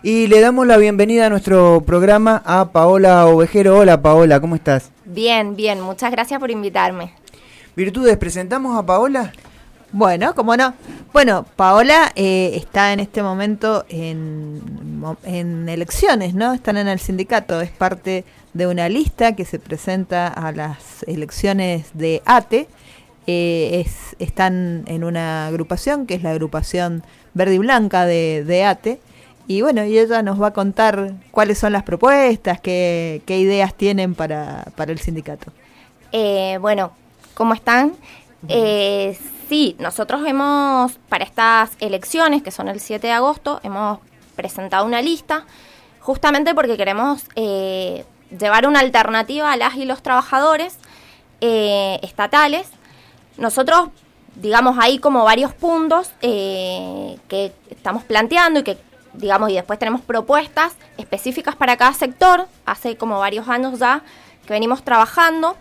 Y le damos la bienvenida a nuestro programa a Paola Ovejero. Hola Paola, ¿cómo estás? Bien, muchas gracias por invitarme. Virtudes, ¿presentamos a Paola? Bueno, cómo no. Bueno, Paola está en este momento en elecciones, ¿no? Están en el sindicato, es parte de una lista que se presenta a las elecciones de ATE. Están en una agrupación que es la agrupación Verde y Blanca de ATE. Y bueno, y ella nos va a contar cuáles son las propuestas, qué ideas tienen para el sindicato. Bueno, ¿cómo están? Sí, nosotros para estas elecciones, que son el 7 de agosto, hemos presentado una lista, justamente porque queremos llevar una alternativa a las y los trabajadores estatales. Nosotros, digamos, hay como varios puntos que estamos planteando y que, digamos, y después tenemos propuestas específicas para cada sector. Hace como varios años ya que venimos trabajando.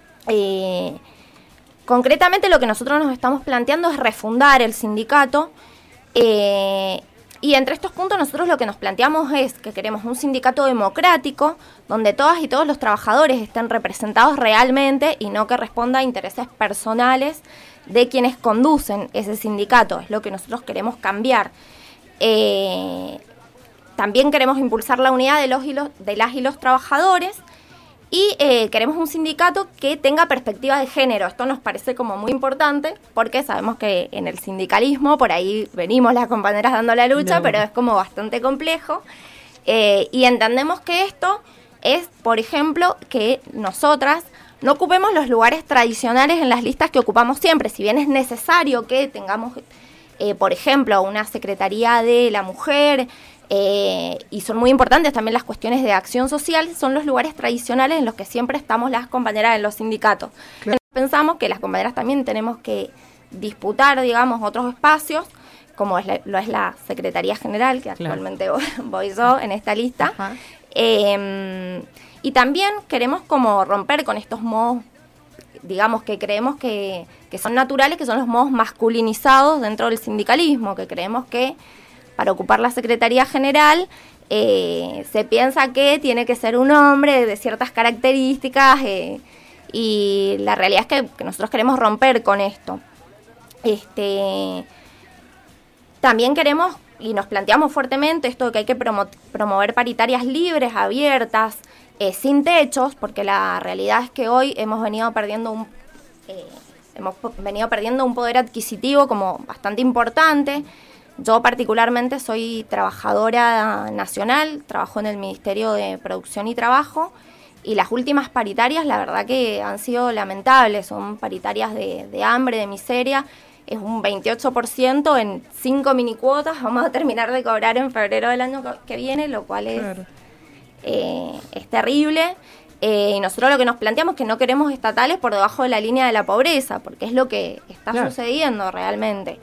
Concretamente lo que nosotros nos estamos planteando es refundar el sindicato. Y entre estos puntos nosotros lo que nos planteamos es que queremos un sindicato democrático donde todas y todos los trabajadores estén representados realmente y no que responda a intereses personales de quienes conducen ese sindicato. Es lo que nosotros queremos cambiar. También queremos impulsar la unidad de las y los trabajadores y queremos un sindicato que tenga perspectiva de género. Esto nos parece como muy importante porque sabemos que en el sindicalismo, por ahí venimos las compañeras dando la lucha, pero es como bastante complejo. Y entendemos que esto es, por ejemplo, que nosotras no ocupemos los lugares tradicionales en las listas que ocupamos siempre. Si bien es necesario que tengamos, por ejemplo, una Secretaría de la Mujer, y son muy importantes también las cuestiones de acción social, son los lugares tradicionales en los que siempre estamos las compañeras en los sindicatos. Claro. Entonces, pensamos que las compañeras también tenemos que disputar, digamos, otros espacios, como lo es la Secretaría General, que actualmente voy yo en esta lista. Y también queremos como romper con estos modos, digamos, que creemos que son naturales, que son los modos masculinizados dentro del sindicalismo, que creemos que para ocupar la Secretaría General se piensa que tiene que ser un hombre de ciertas características y la realidad es que nosotros queremos romper con esto. También queremos y nos planteamos fuertemente esto de que hay que promover paritarias libres, abiertas, sin techos, porque la realidad es que hoy hemos venido perdiendo un poder adquisitivo como bastante importante. Yo particularmente soy trabajadora nacional, trabajo en el Ministerio de Producción y Trabajo, y las últimas paritarias la verdad que han sido lamentables, son paritarias de hambre, de miseria, es un 28% en 5 minicuotas, vamos a terminar de cobrar en febrero del año que viene, lo cual es terrible. Y nosotros lo que nos planteamos es que no queremos estatales por debajo de la línea de la pobreza, porque es lo que está sucediendo realmente.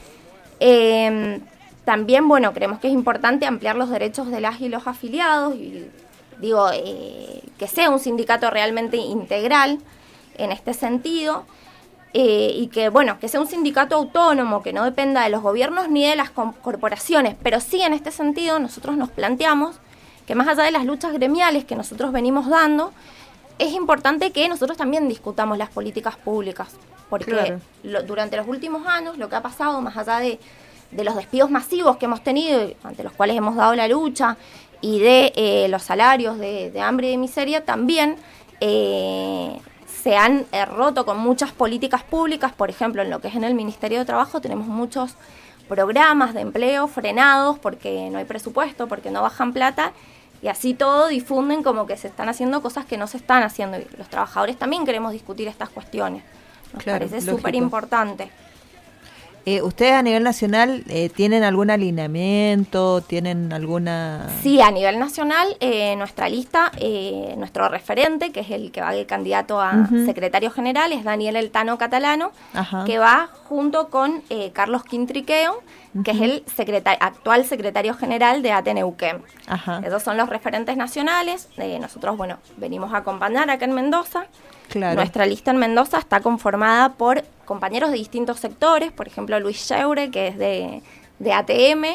También, bueno, creemos que es importante ampliar los derechos de las y los afiliados y digo, que sea un sindicato realmente integral en este sentido y que, bueno, que sea un sindicato autónomo, que no dependa de los gobiernos ni de las corporaciones, pero sí en este sentido nosotros nos planteamos que más allá de las luchas gremiales que nosotros venimos dando, es importante que nosotros también discutamos las políticas públicas, porque durante los últimos años lo que ha pasado, más allá de los despidos masivos que hemos tenido, ante los cuales hemos dado la lucha, y de los salarios de hambre y de miseria, también se han roto con muchas políticas públicas. Por ejemplo, en lo que es en el Ministerio de Trabajo tenemos muchos programas de empleo frenados porque no hay presupuesto, porque no bajan plata, y así todo difunden como que se están haciendo cosas que no se están haciendo. Y los trabajadores también queremos discutir estas cuestiones. Nos parece súper importante. ¿Ustedes a nivel nacional tienen algún alineamiento? ¿Tienen alguna...? Sí, a nivel nacional, nuestra lista, nuestro referente, que es el que va de candidato a secretario general, es Daniel Eltano Catalano, que va junto con Carlos Quintriqueo, que es el actual secretario general de ATE Neuquén. Esos son los referentes nacionales. Nosotros, bueno, venimos a acompañar acá en Mendoza. Claro. Nuestra lista en Mendoza está conformada por compañeros de distintos sectores, por ejemplo Luis Yeure, que es de ATM,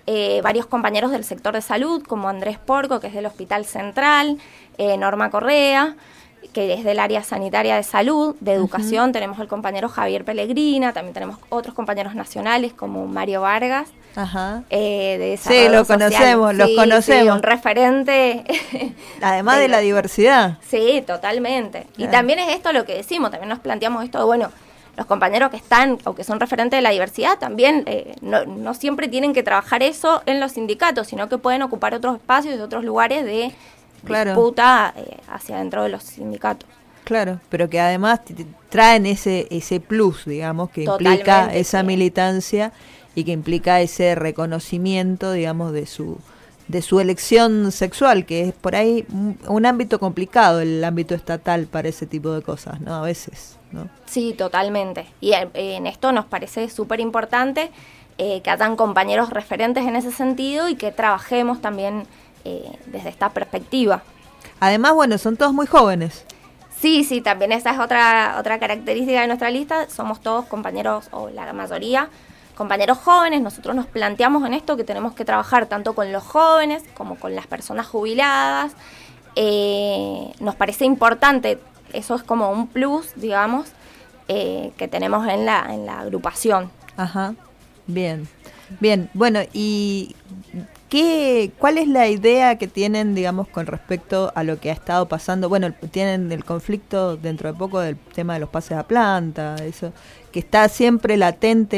varios compañeros del sector de salud, como Andrés Porco, que es del Hospital Central, Norma Correa, que es del área sanitaria de salud, de educación, tenemos el compañero Javier Pellegrina, también tenemos otros compañeros nacionales como Mario Vargas, de desarrollo lo social. conocemos, los conocemos. Sí, un referente. Además de la diversidad. Sí, totalmente. Y también es esto lo que decimos, también nos planteamos esto de, bueno, los compañeros que están o que son referentes de la diversidad también no siempre tienen que trabajar eso en los sindicatos, sino que pueden ocupar otros espacios y otros lugares de disputa hacia dentro de los sindicatos. Claro, pero que además traen ese plus, digamos, que implica esa militancia y que implica ese reconocimiento, digamos, de su elección sexual, que es por ahí un ámbito complicado, el ámbito estatal para ese tipo de cosas, ¿no? A veces, ¿no? Sí, totalmente. Y en esto nos parece súper importante que hayan compañeros referentes en ese sentido y que trabajemos también desde esta perspectiva. Además, bueno, son todos muy jóvenes. Sí, también esa es otra característica de nuestra lista. Somos todos compañeros, o la mayoría, compañeros jóvenes. Nosotros nos planteamos en esto que tenemos que trabajar tanto con los jóvenes como con las personas jubiladas. Nos parece importante, eso es como un plus, digamos, que tenemos en la agrupación. Ajá, bien. Bueno, y ¿cuál es la idea que tienen, digamos, con respecto a lo que ha estado pasando? Bueno, tienen el conflicto dentro de poco del tema de los pases a planta, eso, que está siempre latente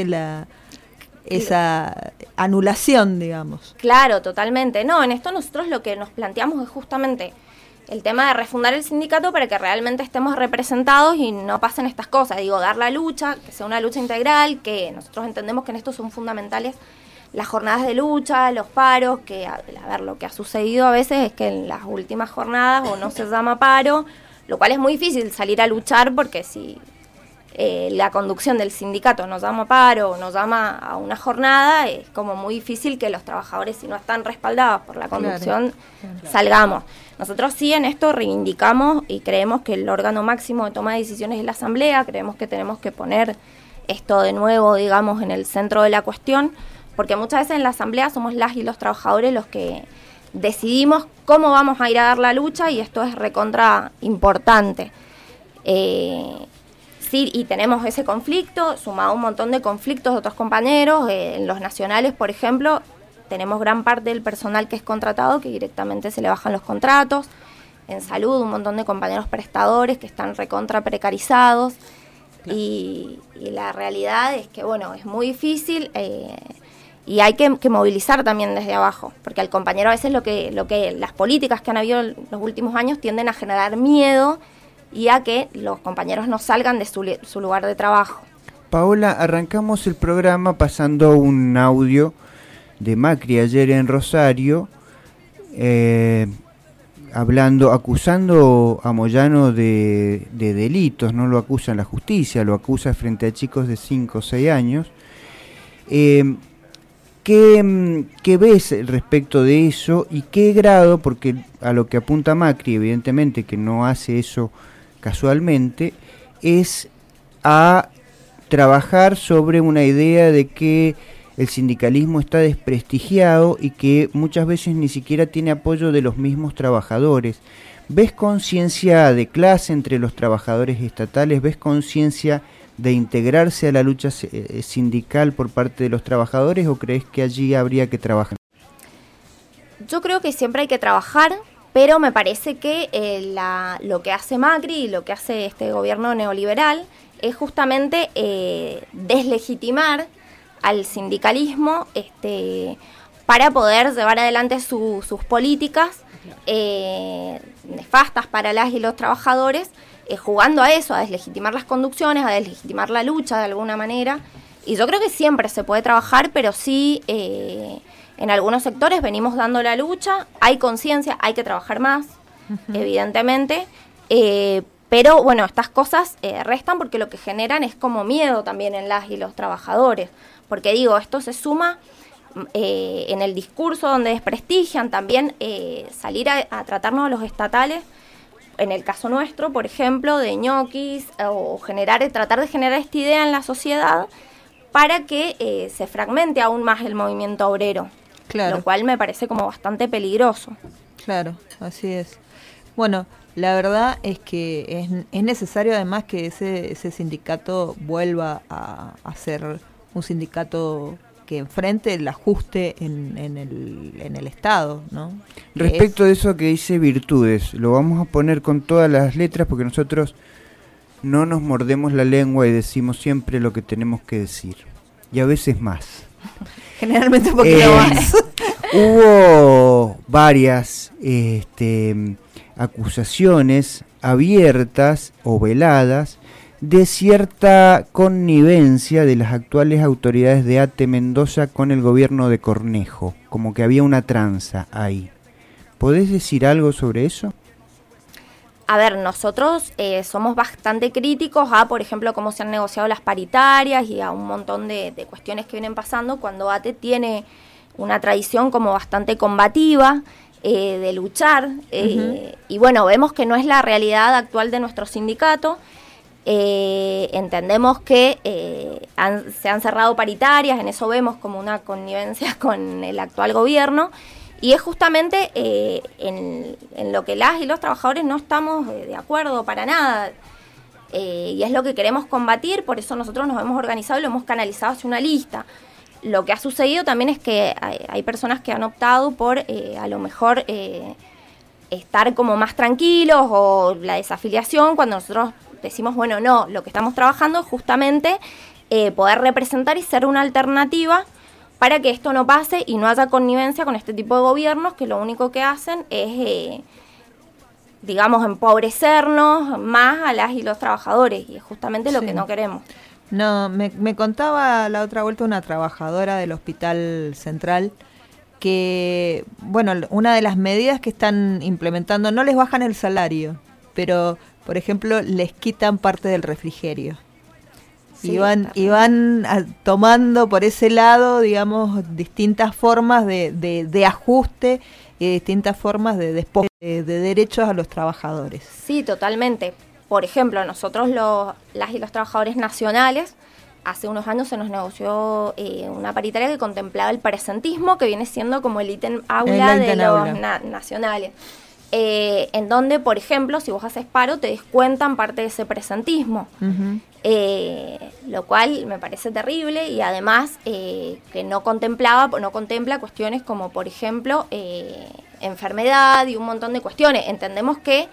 esa anulación, digamos. Claro, totalmente. No, en esto nosotros lo que nos planteamos es justamente el tema de refundar el sindicato para que realmente estemos representados y no pasen estas cosas. Digo, dar la lucha, que sea una lucha integral, que nosotros entendemos que en esto son fundamentales las jornadas de lucha, los paros, que a ver, lo que ha sucedido a veces es que en las últimas jornadas o no se llama paro, lo cual es muy difícil salir a luchar porque si la conducción del sindicato nos llama paro o nos llama a una jornada, es como muy difícil que los trabajadores, si no están respaldados por la conducción, salgamos. Nosotros sí en esto reivindicamos y creemos que el órgano máximo de toma de decisiones es la asamblea, creemos que tenemos que poner esto de nuevo, digamos, en el centro de la cuestión, porque muchas veces en la asamblea somos las y los trabajadores los que decidimos cómo vamos a ir a dar la lucha y esto es recontra importante. Sí, y tenemos ese conflicto, sumado a un montón de conflictos de otros compañeros. En los nacionales, por ejemplo, tenemos gran parte del personal que es contratado que directamente se le bajan los contratos. En salud, un montón de compañeros prestadores que están recontra precarizados. Claro. Y la realidad es que, bueno, es muy difícil y hay que movilizar también desde abajo, porque al compañero a veces lo que las políticas que han habido en los últimos años tienden a generar miedo y a que los compañeros no salgan de su lugar de trabajo. Paola, arrancamos el programa pasando un audio de Macri ayer en Rosario, acusando a Moyano de delitos. No lo acusa en la justicia, lo acusa frente a chicos de 5 o 6 años. ¿Qué ves respecto de eso y qué grado, porque a lo que apunta Macri, evidentemente que no hace eso casualmente, es a trabajar sobre una idea de que el sindicalismo está desprestigiado y que muchas veces ni siquiera tiene apoyo de los mismos trabajadores? ¿Ves conciencia de clase entre los trabajadores estatales? ¿Ves conciencia de integrarse a la lucha sindical por parte de los trabajadores o crees que allí habría que trabajar? Yo creo que siempre hay que trabajar, pero me parece que lo que hace Macri y lo que hace este gobierno neoliberal es justamente deslegitimar al sindicalismo para poder llevar adelante sus políticas nefastas para las y los trabajadores, jugando a eso, a deslegitimar las conducciones, a deslegitimar la lucha de alguna manera. Y yo creo que siempre se puede trabajar, pero sí en algunos sectores venimos dando la lucha, hay conciencia, hay que trabajar más, evidentemente, pero bueno, estas cosas restan porque lo que generan es como miedo también en las y los trabajadores, porque digo, esto se suma en el discurso donde desprestigian también salir a tratarnos a los estatales, en el caso nuestro, por ejemplo, de ñoquis, o tratar de generar esta idea en la sociedad para que se fragmente aún más el movimiento obrero. Claro. Lo cual me parece como bastante peligroso. Claro, así es. Bueno, la verdad es que es necesario además que ese sindicato vuelva a ser un sindicato que enfrente el ajuste en el Estado, ¿no? Respecto de eso que dice virtudes, lo vamos a poner con todas las letras porque nosotros no nos mordemos la lengua y decimos siempre lo que tenemos que decir. Y a veces más. Generalmente un poquito más. Hubo varias acusaciones abiertas o veladas de cierta connivencia de las actuales autoridades de ATE Mendoza con el gobierno de Cornejo, como que había una tranza ahí. ¿Podés decir algo sobre eso? A ver, nosotros somos bastante críticos a, por ejemplo, cómo se han negociado las paritarias y a un montón de cuestiones que vienen pasando cuando ATE tiene una tradición como bastante combativa, de luchar, y bueno, vemos que no es la realidad actual de nuestro sindicato. Entendemos que se han cerrado paritarias, en eso vemos como una connivencia con el actual gobierno, y es justamente en lo que las y los trabajadores no estamos de acuerdo para nada, y es lo que queremos combatir. Por eso nosotros nos hemos organizado y lo hemos canalizado hacia una lista. Lo que ha sucedido también es que hay personas que han optado por a lo mejor estar como más tranquilos, o la desafiliación, cuando nosotros decimos, bueno, no, lo que estamos trabajando es justamente poder representar y ser una alternativa para que esto no pase y no haya connivencia con este tipo de gobiernos que lo único que hacen es, digamos, empobrecernos más a las y los trabajadores, y es justamente lo que no queremos. No, me contaba la otra vuelta una trabajadora del Hospital Central que, bueno, una de las medidas que están implementando, no les bajan el salario, pero, por ejemplo, les quitan parte del refrigerio. Sí, y van tomando por ese lado, digamos, distintas formas de ajuste y distintas formas de despojo de derechos a los trabajadores. Sí, totalmente. Por ejemplo, nosotros las y los trabajadores nacionales, hace unos años se nos negoció una paritaria que contemplaba el presentismo, que viene siendo como el ítem aula de los nacionales. En donde, por ejemplo, si vos haces paro, te descuentan parte de ese presentismo. Lo cual me parece terrible, y además que no contempla cuestiones como, por ejemplo, enfermedad y un montón de cuestiones. Entendemos que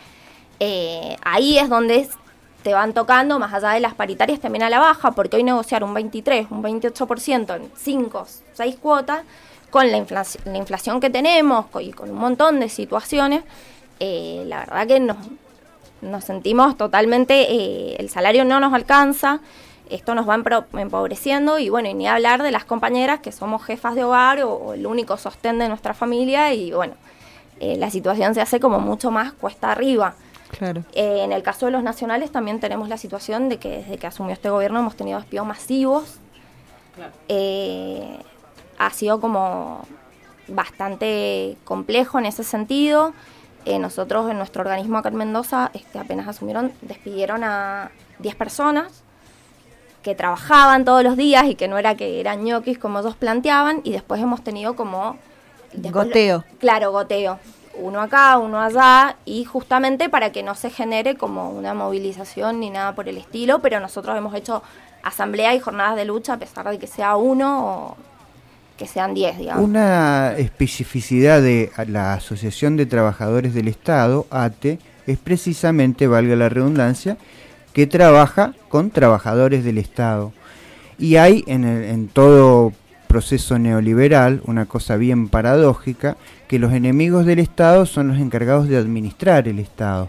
ahí es donde te van tocando, más allá de las paritarias, también a la baja, porque hoy negociar un 23, un 28% en 5, 6 cuotas, con la inflación que tenemos y con un montón de situaciones, la verdad que nos sentimos totalmente, el salario no nos alcanza, esto nos va empobreciendo, y bueno, y ni hablar de las compañeras que somos jefas de hogar o el único sostén de nuestra familia, y bueno, la situación se hace como mucho más cuesta arriba. Claro. En el caso de los nacionales también tenemos la situación de que desde que asumió este gobierno hemos tenido despidos masivos. Claro. Ha sido como bastante complejo en ese sentido. Nosotros en nuestro organismo acá en Mendoza apenas despidieron a 10 personas que trabajaban todos los días y que no era que eran ñoquis como ellos planteaban, y después hemos tenido como... Goteo. Claro, goteo. Uno acá, uno allá, y justamente para que no se genere como una movilización ni nada por el estilo, pero nosotros hemos hecho asamblea y jornadas de lucha a pesar de que sea uno o que sean 10, digamos. Una especificidad de la Asociación de Trabajadores del Estado, ATE, es precisamente, valga la redundancia, que trabaja con trabajadores del Estado. Y hay en todo proceso neoliberal una cosa bien paradójica, que los enemigos del Estado son los encargados de administrar el Estado.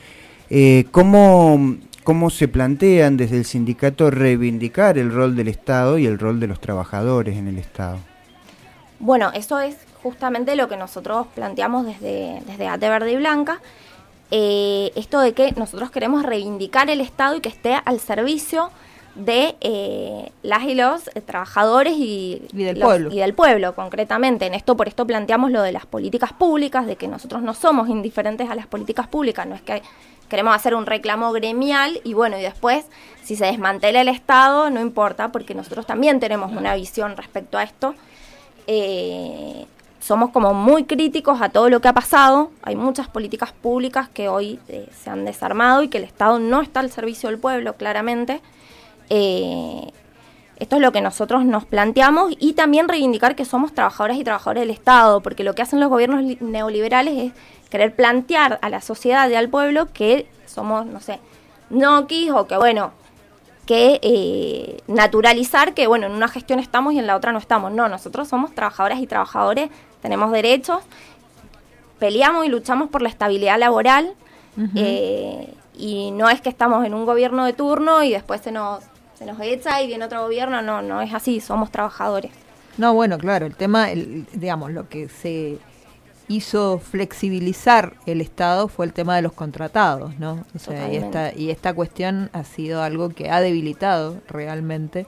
¿Cómo se plantean desde el sindicato reivindicar el rol del Estado y el rol de los trabajadores en el Estado? Bueno, eso es justamente lo que nosotros planteamos desde ATE Verde y Blanca, esto de que nosotros queremos reivindicar el Estado y que esté al servicio de las y los trabajadores y del pueblo, concretamente. Por esto planteamos lo de las políticas públicas, de que nosotros no somos indiferentes a las políticas públicas, no es que queremos hacer un reclamo gremial y bueno, y después si se desmantela el Estado no importa, porque nosotros también tenemos una visión respecto a esto. somos como muy críticos a todo lo que ha pasado. Hay muchas políticas públicas que hoy se han desarmado y que el Estado no está al servicio del pueblo, claramente. Esto es lo que nosotros nos planteamos, y también reivindicar que somos trabajadoras y trabajadores del Estado, porque lo que hacen los gobiernos neoliberales es querer plantear a la sociedad y al pueblo que somos, no sé, noquis, o que bueno, que naturalizar que bueno, en una gestión estamos y en la otra no estamos. No, nosotros somos trabajadoras y trabajadores, tenemos derechos, peleamos y luchamos por la estabilidad laboral, y no es que estamos en un gobierno de turno y después se nos echa y viene otro gobierno. No es así, somos trabajadores. No, bueno, claro, el tema, digamos, lo que se hizo flexibilizar el Estado fue el tema de los contratados, ¿no? O sea, y esta cuestión ha sido algo que ha debilitado realmente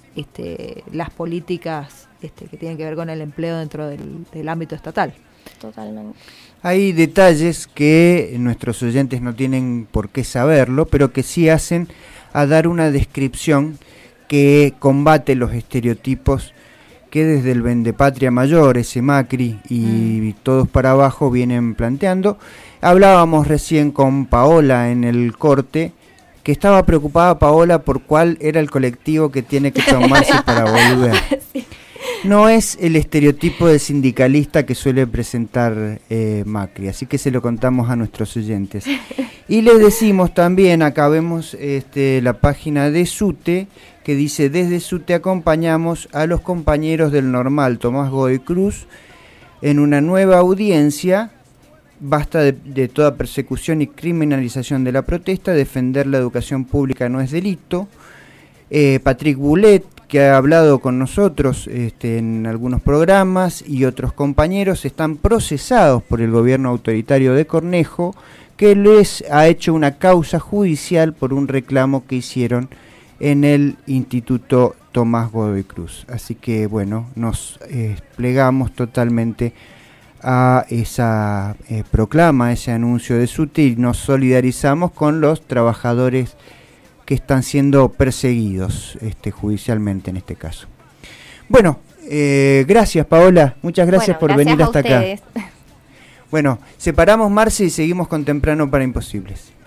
las políticas que tienen que ver con el empleo dentro del ámbito estatal. Totalmente. Hay detalles que nuestros oyentes no tienen por qué saberlo, pero que sí hacen a dar una descripción que combate los estereotipos que desde el Vendepatria Mayor, ese Macri y todos para abajo vienen planteando. Hablábamos recién con Paola en el corte, que estaba preocupada Paola por cuál era el colectivo que tiene que tomarse para volver. Sí. No es el estereotipo de sindicalista que suele presentar Macri, así que se lo contamos a nuestros oyentes. Y les decimos también, acá vemos la página de SUTE, que dice: desde SUTE acompañamos a los compañeros del Normal Tomás Godoy Cruz en una nueva audiencia. Basta de toda persecución y criminalización de la protesta, defender la educación pública no es delito. Patrick Boulet, que ha hablado con nosotros en algunos programas, y otros compañeros están procesados por el gobierno autoritario de Cornejo, que les ha hecho una causa judicial por un reclamo que hicieron en el Instituto Tomás Godoy Cruz. Así que bueno, nos plegamos totalmente a esa proclama, a ese anuncio de SUTE, y nos solidarizamos con los trabajadores que están siendo perseguidos judicialmente en este caso. Bueno, gracias Paola, muchas gracias por venir hasta acá. Bueno, separamos, Marce, y seguimos con Temprano para Imposibles.